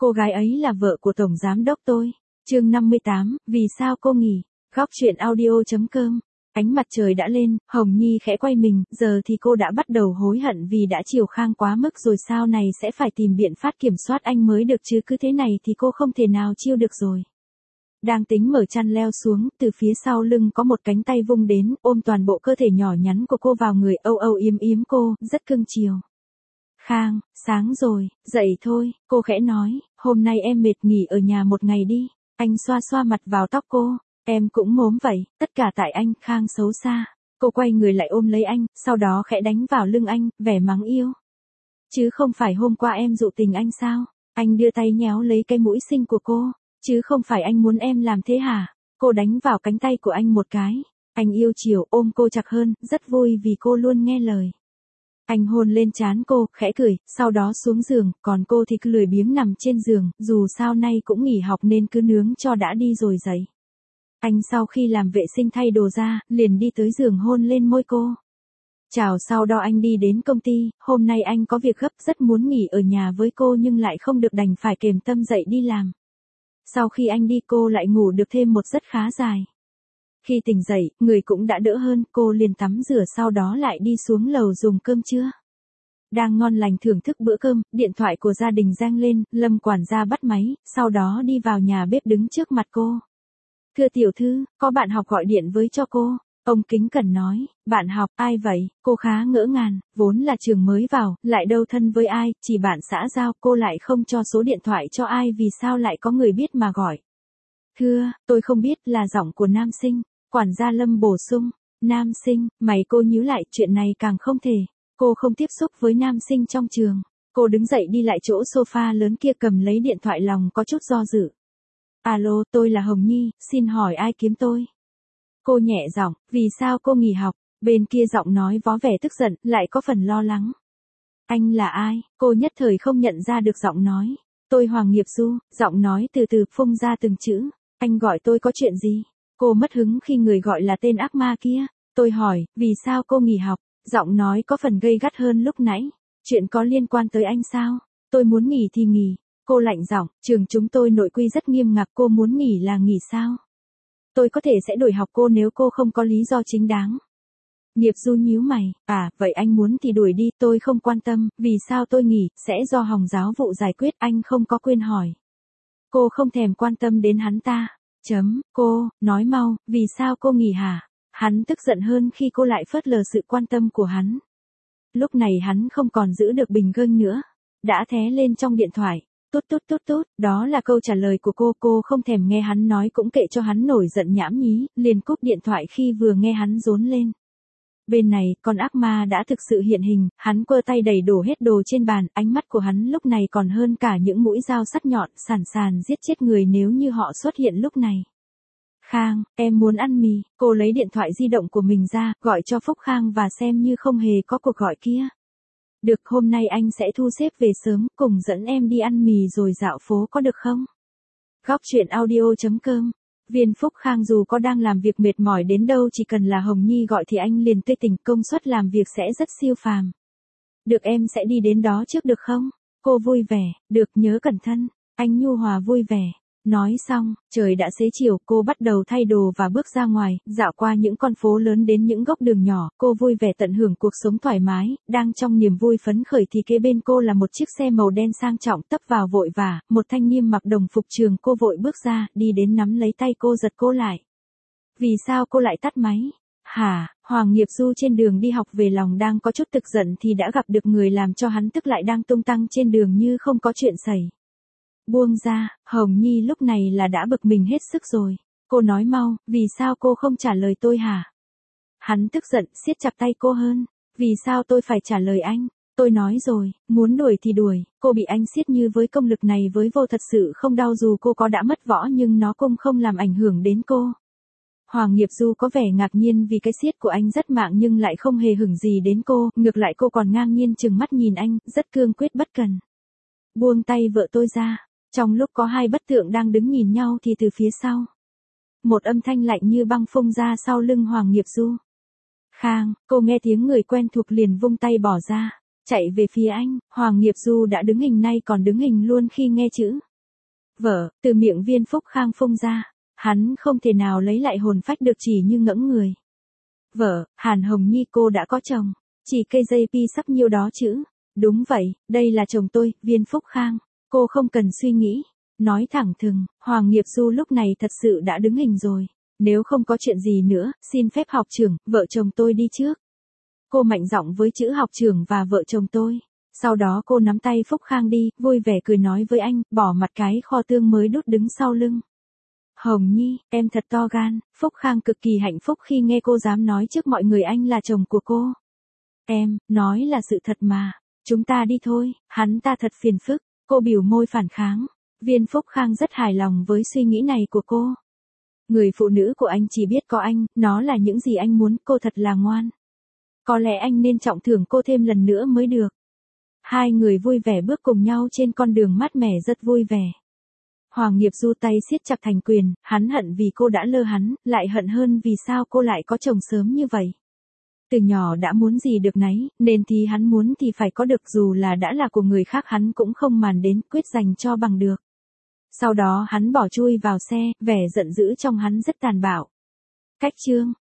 Cô gái ấy là vợ của tổng giám đốc tôi. Chương 58, vì sao cô nghỉ? Góc truyện audio.com. Ánh mặt trời đã lên, Hồng Nhi khẽ quay mình, giờ thì cô đã bắt đầu hối hận vì đã chiều Khang quá mức rồi, sau này sẽ phải tìm biện pháp kiểm soát anh mới được chứ, cứ thế này thì cô không thể nào chiêu được rồi. Đang tính mở chăn leo xuống, từ phía sau lưng có một cánh tay vung đến, ôm toàn bộ cơ thể nhỏ nhắn của cô vào người, âu âu yếm yếm cô, rất cưng chiều. Khang, sáng rồi, dậy thôi, cô khẽ nói, hôm nay em mệt, nghỉ ở nhà một ngày đi. Anh xoa xoa mặt vào tóc cô, em cũng mốm vậy, tất cả tại anh, Khang xấu xa. Cô quay người lại ôm lấy anh, sau đó khẽ đánh vào lưng anh, vẻ mắng yêu. Chứ không phải hôm qua em dụ tình anh sao? Anh đưa tay nhéo lấy cái mũi xinh của cô. Chứ không phải anh muốn em làm thế hả? Cô đánh vào cánh tay của anh một cái. Anh yêu chiều ôm cô chặt hơn, rất vui vì cô luôn nghe lời. Anh hôn lên trán cô, khẽ cười, sau đó xuống giường, còn cô thì cứ lười biếng nằm trên giường, dù sao nay cũng nghỉ học nên cứ nướng cho đã đi rồi dậy. Anh sau khi làm vệ sinh thay đồ ra, liền đi tới giường hôn lên môi cô. Chào, sau đó anh đi đến công ty, hôm nay anh có việc gấp, rất muốn nghỉ ở nhà với cô nhưng lại không được, đành phải kềm tâm dậy đi làm. Sau khi anh đi cô lại ngủ được thêm một giấc khá dài. Khi tỉnh dậy, người cũng đã đỡ hơn, cô liền tắm rửa sau đó lại đi xuống lầu dùng cơm trưa. Đang ngon lành thưởng thức bữa cơm, điện thoại của gia đình reng lên, Lâm quản gia bắt máy, sau đó đi vào nhà bếp đứng trước mặt cô. Thưa tiểu thư, có bạn học gọi điện với cho cô. Ông kính cẩn nói, bạn học, ai vậy? Cô khá ngỡ ngàng, vốn là trường mới vào, lại đâu thân với ai, chỉ bạn xã giao, cô lại không cho số điện thoại cho ai, vì sao lại có người biết mà gọi. Thưa, tôi không biết, là giọng của nam sinh. Quản gia Lâm bổ sung, nam sinh, mày, cô nhíu lại, chuyện này càng không thể. Cô không tiếp xúc với nam sinh trong trường. Cô đứng dậy đi lại chỗ sofa lớn kia, cầm lấy điện thoại, lòng có chút do dự. Alo, tôi là Hồng Nhi, xin hỏi ai kiếm tôi? Cô nhẹ giọng, vì sao cô nghỉ học? Bên kia giọng nói vó vẻ tức giận, lại có phần lo lắng. Anh là ai? Cô nhất thời không nhận ra được giọng nói. Tôi Hoàng Nghiệp Du, giọng nói từ từ phun ra từng chữ. Anh gọi tôi có chuyện gì? Cô mất hứng khi người gọi là tên ác ma kia. Tôi hỏi, vì sao cô nghỉ học? Giọng nói có phần gay gắt hơn lúc nãy. Chuyện có liên quan tới anh sao? Tôi muốn nghỉ thì nghỉ. Cô lạnh giọng, trường chúng tôi nội quy rất nghiêm ngặt, cô muốn nghỉ là nghỉ sao? Tôi có thể sẽ đổi học cô nếu cô không có lý do chính đáng. Nghiệp Du nhíu mày, vậy anh muốn thì đuổi đi, tôi không quan tâm, vì sao tôi nghỉ, sẽ do Hồng giáo vụ giải quyết, anh không có quyền hỏi. Cô không thèm quan tâm đến hắn ta. Cô, nói mau, vì sao cô nghỉ hả? Hắn tức giận hơn khi cô lại phớt lờ sự quan tâm của hắn. Lúc này hắn không còn giữ được bình gơn nữa. Đã thé lên trong điện thoại. Tút tút tút tút, đó là câu trả lời của cô không thèm nghe hắn nói, cũng kệ cho hắn nổi giận nhảm nhí, liền cúp điện thoại khi vừa nghe hắn rốn lên. Bên này, con ác ma đã thực sự hiện hình, hắn quơ tay đẩy đổ hết đồ trên bàn, ánh mắt của hắn lúc này còn hơn cả những mũi dao sắc nhọn, sàn sàn giết chết người nếu như họ xuất hiện lúc này. Khang, em muốn ăn mì, cô lấy điện thoại di động của mình ra, gọi cho Phúc Khang và xem như không hề có cuộc gọi kia. Được, hôm nay anh sẽ thu xếp về sớm, cùng dẫn em đi ăn mì rồi dạo phố có được không? Góc truyện audio.com. Viên Phúc Khang dù có đang làm việc mệt mỏi đến đâu, chỉ cần là Hồng Nhi gọi thì anh liền tươi tỉnh, công suất làm việc sẽ rất siêu phàm. Được, em sẽ đi đến đó trước được không? Cô vui vẻ, được, nhớ cẩn thận. Anh nhu hòa vui vẻ. Nói xong, trời đã xế chiều, cô bắt đầu thay đồ và bước ra ngoài, dạo qua những con phố lớn đến những góc đường nhỏ, cô vui vẻ tận hưởng cuộc sống thoải mái, đang trong niềm vui phấn khởi thì kế bên cô là một chiếc xe màu đen sang trọng, tấp vào vội vã, một thanh niên mặc đồng phục trường, cô vội bước ra, đi đến nắm lấy tay cô, giật cô lại. Vì sao cô lại tắt máy? Hả? Hoàng Nghiệp Du trên đường đi học về, lòng đang có chút tức giận thì đã gặp được người làm cho hắn tức, lại đang tung tăng trên đường như không có chuyện xảy. Buông ra, Hồng Nhi lúc này là đã bực mình hết sức rồi. Cô nói mau, vì sao cô không trả lời tôi hả? Hắn tức giận, siết chặt tay cô hơn. Vì sao tôi phải trả lời anh? Tôi nói rồi, muốn đuổi thì đuổi. Cô bị anh siết như với công lực này với vô thật sự không đau, dù cô có đã mất võ nhưng nó cũng không làm ảnh hưởng đến cô. Hoàng Nghiệp Du có vẻ ngạc nhiên vì cái siết của anh rất mạng nhưng lại không hề hửng gì đến cô, ngược lại cô còn ngang nhiên trừng mắt nhìn anh, rất cương quyết bất cần. Buông tay vợ tôi ra. Trong lúc có hai bất tượng đang đứng nhìn nhau thì từ phía sau, một âm thanh lạnh như băng phun ra sau lưng Hoàng Nghiệp Du. Khang, cô nghe tiếng người quen thuộc liền vung tay bỏ ra, chạy về phía anh. Hoàng Nghiệp Du đã đứng hình, nay còn đứng hình luôn khi nghe chữ Vợ, từ miệng Viên Phúc Khang phun ra, hắn không thể nào lấy lại hồn phách được, chỉ như ngẫm người. Vợ, Hàn Hồng Nhi cô đã có chồng, chỉ cây dây pi sắp nhiêu đó chứ. Đúng vậy, đây là chồng tôi, Viên Phúc Khang, cô không cần suy nghĩ. Nói thẳng thừng, Hoàng Nghiệp Du lúc này thật sự đã đứng hình rồi. Nếu không có chuyện gì nữa, xin phép học trưởng, vợ chồng tôi đi trước. Cô mạnh giọng với chữ học trưởng và vợ chồng tôi. Sau đó cô nắm tay Phúc Khang đi, vui vẻ cười nói với anh, bỏ mặt cái kho tương mới đút đứng sau lưng. Hồng Nhi, em thật to gan. Phúc Khang cực kỳ hạnh phúc khi nghe cô dám nói trước mọi người anh là chồng của cô. Em, nói là sự thật mà. Chúng ta đi thôi, hắn ta thật phiền phức. Cô bỉu môi phản kháng. Viên Phúc Khang rất hài lòng với suy nghĩ này của cô. Người phụ nữ của anh chỉ biết có anh, nó là những gì anh muốn, cô thật là ngoan. Có lẽ anh nên trọng thưởng cô thêm lần nữa mới được. Hai người vui vẻ bước cùng nhau trên con đường mát mẻ rất vui vẻ. Hoàng Nghiệp Du tay siết chặt thành quyền, hắn hận vì cô đã lơ hắn, lại hận hơn vì sao cô lại có chồng sớm như vậy. Từ nhỏ đã muốn gì được nấy, nên thì hắn muốn thì phải có được, dù là đã là của người khác hắn cũng không màn đến, quyết giành cho bằng được. Sau đó hắn bỏ chui vào xe, vẻ giận dữ trong hắn rất tàn bạo. Cách chương